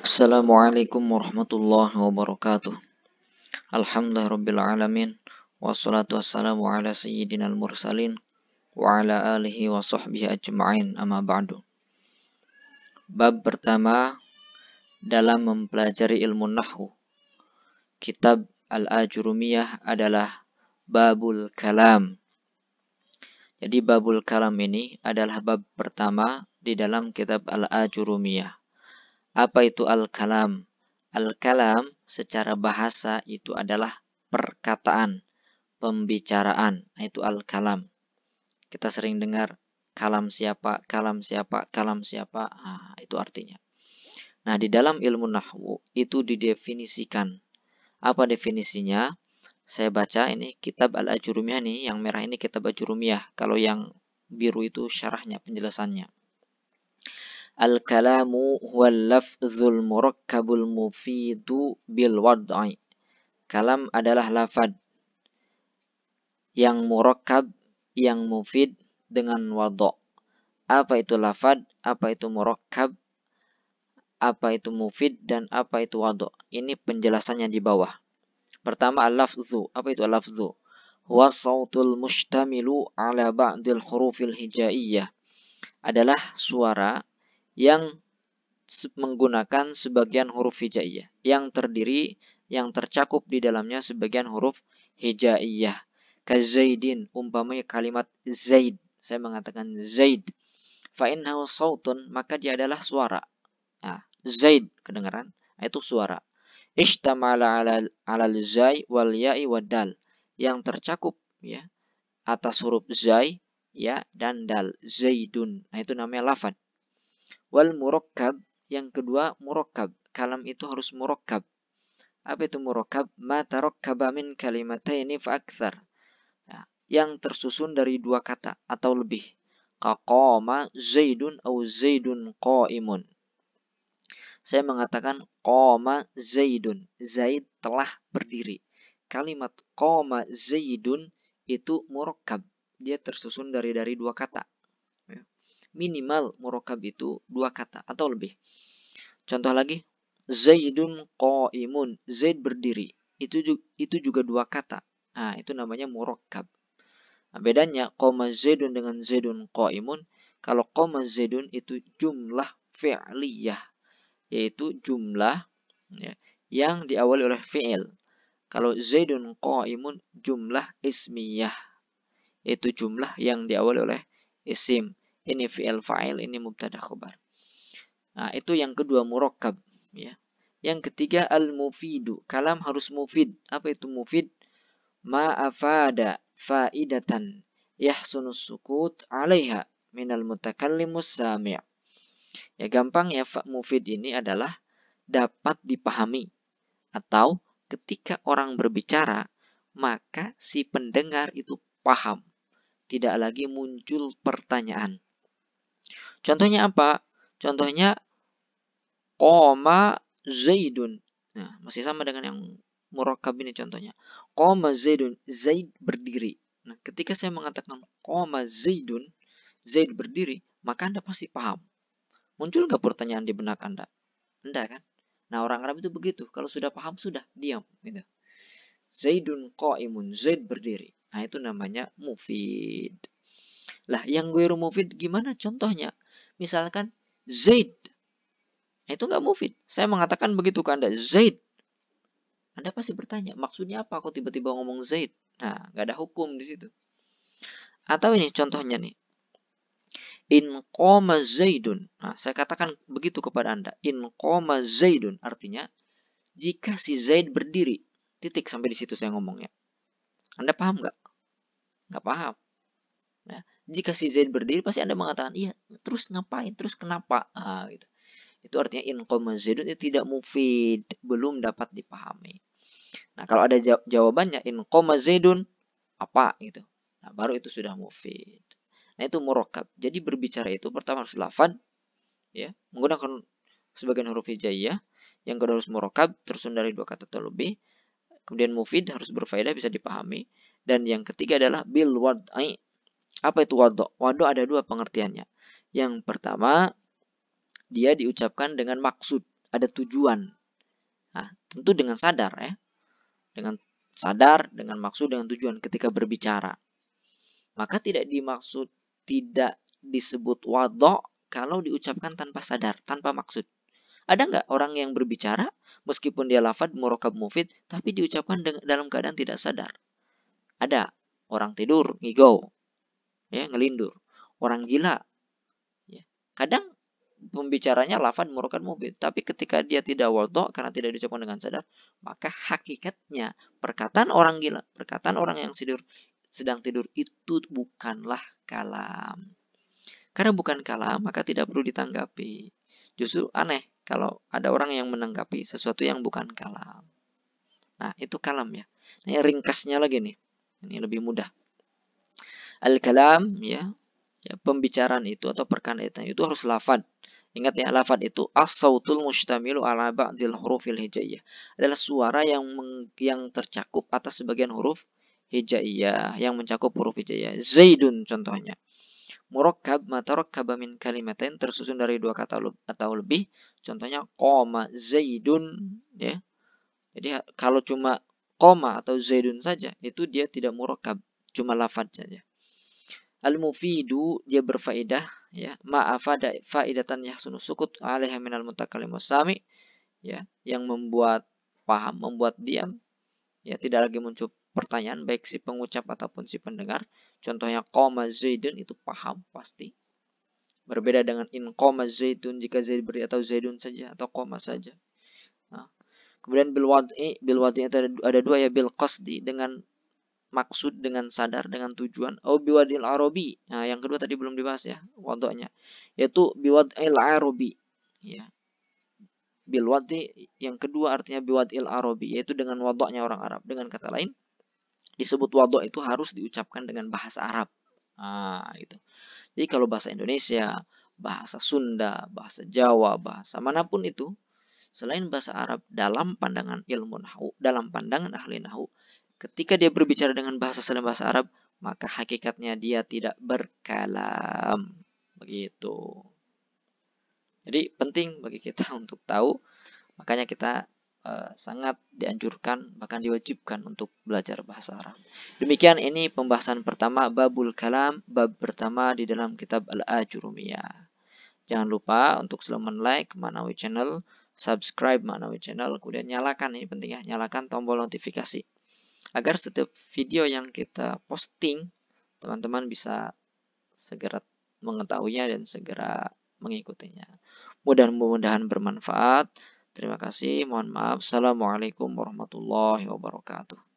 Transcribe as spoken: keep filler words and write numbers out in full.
Assalamualaikum warahmatullahi wabarakatuh. Alhamdulillahirabbil alamin. Wassalatu wassalamu ala sayyidinal mursalin wa ala alihi wa sahbihi ajma'in, amma ba'du. Bab pertama dalam mempelajari ilmu nahwu. Kitab Al-Ajurumiyah adalah babul kalam. Jadi babul kalam ini adalah bab pertama di dalam kitab Al-Ajurumiyah. Apa itu al-kalam? Al-kalam secara bahasa itu adalah perkataan, pembicaraan. Itu al-kalam. Kita sering dengar kalam siapa, kalam siapa, kalam siapa. Nah, itu artinya. Nah, di dalam ilmu nahwu itu didefinisikan. Apa definisinya? Saya baca ini kitab Al-Ajurumiyah nih, yang merah ini kitab Al-Ajurumiyah. Kalau yang biru itu syarahnya, penjelasannya. Al-kalamu huwal lafzul murakkabul mufidu bil wad'i. Kalam adalah lafad yang murakkab, yang mufid dengan wad'a. Apa itu lafad, apa itu murakkab, apa itu mufid, dan apa itu wad'a. Ini penjelasannya di bawah. Pertama, al-lafzu. Apa itu al-lafzu? Huwa sautul mushtamilu ala ba'dil hurufil hijaiyah. Adalah suara yang menggunakan sebagian huruf hijaiyah, yang terdiri, yang tercakup di dalamnya sebagian huruf hijaiyah. Kazaidin, umpamanya kalimat Zaid, saya mengatakan Zaid. Fa innahu sautun, maka dia adalah suara. Nah, Zaid kedengaran, itu suara. Ishtamala ala alal zai wal ya'i wad dal, yang tercakup ya atas huruf zai ya dan dal. Zaidun, nah itu namanya lafad. Wal murakkab, yang kedua murakkab. Kalam itu harus murakkab. Apa itu murakkab? Ma tarakkaba min kalimataini fa aktsar. Ya, yang tersusun dari dua kata atau lebih. Qaqama Zaidun au Zaidun qaimun. Saya mengatakan qama Zaidun. Zaid telah berdiri. Kalimat qama Zaidun itu murakkab. Dia tersusun dari dari dua kata. Minimal murakkab itu dua kata atau lebih. Contoh lagi, Zaidun qaimun, Zaid berdiri. Itu juga, itu juga dua kata. Nah, itu namanya murakkab. Nah, bedanya qama Zaidun dengan Zaidun qaimun, kalau qama Zaidun itu jumlah fi'liyah, yaitu jumlah ya, yang diawali oleh fi'il. Kalau Zaidun qaimun jumlah ismiyah, yaitu jumlah yang diawali oleh isim. Ini fi'il fa'il, ini mubtada khabar. Nah, itu yang kedua murakkab ya. Yang ketiga al-mufidu. Kalam harus mufid. Apa itu mufid? Ma afada faidatan yahsunus sukut 'alaiha minal mutakallimus sami'. Ya, gampang ya, mufid ini adalah dapat dipahami, atau ketika orang berbicara maka si pendengar itu paham. Tidak lagi muncul pertanyaan. Contohnya apa? Contohnya qama Zaidun. Nah, masih sama dengan yang murakkab ini contohnya. Qama Zaidun, Zaid berdiri. Nah, ketika saya mengatakan qama Zaidun, Zaid berdiri, maka Anda pasti paham. Muncul nggak pertanyaan di benak Anda? Anda kan? Nah, orang Arab itu begitu. Kalau sudah paham, sudah diam. Gitu. Zaidun qaimun, Zaid berdiri. Nah, itu namanya mufid. Lah, yang ghairu mufid gimana contohnya? Misalkan Zaid, itu nggak mufid. Saya mengatakan begitu ke Anda, Zaid. Anda pasti bertanya, maksudnya apa kok tiba-tiba ngomong Zaid? Nah, nggak ada hukum di situ. Atau ini contohnya nih. In qoma Zaidun. Nah, saya katakan begitu kepada Anda. In qoma Zaidun artinya jika si Zaid berdiri. Titik, sampai di situ saya ngomongnya. Anda paham nggak? Nggak paham. Nah, jika si Zaid berdiri pasti Anda mengatakan, iya, terus ngapain? Terus kenapa? Ah, gitu. Itu artinya in qoma Zaidun itu tidak mufid, belum dapat dipahami. Nah, kalau ada jawabannya in qoma Zaidun apa gitu. Nah, baru itu sudah mufid. Nah, itu murakkab. Jadi berbicara itu pertama harus lafad ya, menggunakan sebagian huruf hijaiyah, yang kedua harus murakkab, tersusun dari dua kata atau lebih. Kemudian mufid, harus berfaedah, bisa dipahami. Dan yang ketiga adalah bil wad'i. Apa itu wad'a? Wad'a ada dua pengertiannya. Yang pertama, dia diucapkan dengan maksud. ada tujuan. Nah, tentu dengan sadar ya. Dengan sadar, dengan maksud, dengan tujuan ketika berbicara. Maka tidak dimaksud, tidak disebut wadho kalau diucapkan tanpa sadar, tanpa maksud. Ada nggak orang yang berbicara meskipun dia lafad murakkab mufid tapi diucapkan dalam keadaan tidak sadar? Ada. Orang tidur ngigau, ya, ngelindur. Orang gila, ya. Kadang pembicaranya lafad murakkab mufid, tapi ketika dia tidak wadho karena tidak diucapkan dengan sadar, maka hakikatnya perkataan orang gila, perkataan orang yang tidur sedang tidur itu bukanlah kalam. Karena bukan kalam, maka tidak perlu ditanggapi. Justru aneh kalau ada orang yang menanggapi sesuatu yang bukan kalam. Nah, itu kalam ya. Nah, ringkasnya lagi nih. Ini lebih mudah. Al-kalam ya, ya pembicaraan itu atau perkataan itu harus lafad. Ingat ya, lafad itu as-sautul mustamilu ala ba'dil hurufil hijaiyah. Adalah suara yang meng, yang tercakup atas sebagian huruf hijaiyah, yang mencakup huruf hijaiyah. Zaidun contohnya. Murakkab matarakkaba min kalimatain, tersusun dari dua kata atau lebih. Contohnya qoma zaidun ya. Jadi kalau cuma qoma atau zaidun saja itu dia tidak murakkab, cuma lafaz saja. Al-mufidu dia berfaedah ya, ma'afada faidatan yahsunu sukut alaiha minal mutakallim wasami ya, yang membuat paham, membuat diam ya, tidak lagi muncul pertanyaan baik si pengucap ataupun si pendengar. Contohnya qoma zaidun itu paham pasti. Berbeda dengan in qoma zaidun jika zaid beri atau zaidun saja atau qoma saja. Nah, kemudian bil wad'i, bil wad'i itu ada, ada dua ya, bil qasdi dengan maksud, dengan sadar, dengan tujuan. Au biwadil arabi. Nah, yang kedua tadi belum dibahas ya, wad'nya. Yaitu biwadil arabi. Ya. Bil wad'i yang kedua artinya biwadil arabi, yaitu dengan wad'nya orang Arab. Dengan kata lain, disebut wadh' itu harus diucapkan dengan bahasa Arab. Nah, gitu. Jadi kalau bahasa Indonesia, bahasa Sunda, bahasa Jawa, bahasa manapun itu, selain bahasa Arab, dalam pandangan ilmu nahwu, dalam pandangan ahli nahwu, ketika dia berbicara dengan bahasa selain bahasa Arab, maka hakikatnya dia tidak berkalam. Begitu. Jadi penting bagi kita untuk tahu, makanya kita uh, sangat dianjurkan, bahkan diwajibkan untuk belajar bahasa Arab. Demikian ini pembahasan pertama babul kalam, bab pertama di dalam kitab Al-Ajurumiyah. Jangan lupa untuk selalu like Ma'nawi Channel, subscribe Ma'nawi Channel, kemudian nyalakan, ini penting ya, nyalakan tombol notifikasi. Agar setiap video yang kita posting, teman-teman bisa segera mengetahuinya dan segera mengikutinya. Mudah-mudahan bermanfaat. Terima kasih. Mohon maaf. Assalamualaikum warahmatullahi wabarakatuh.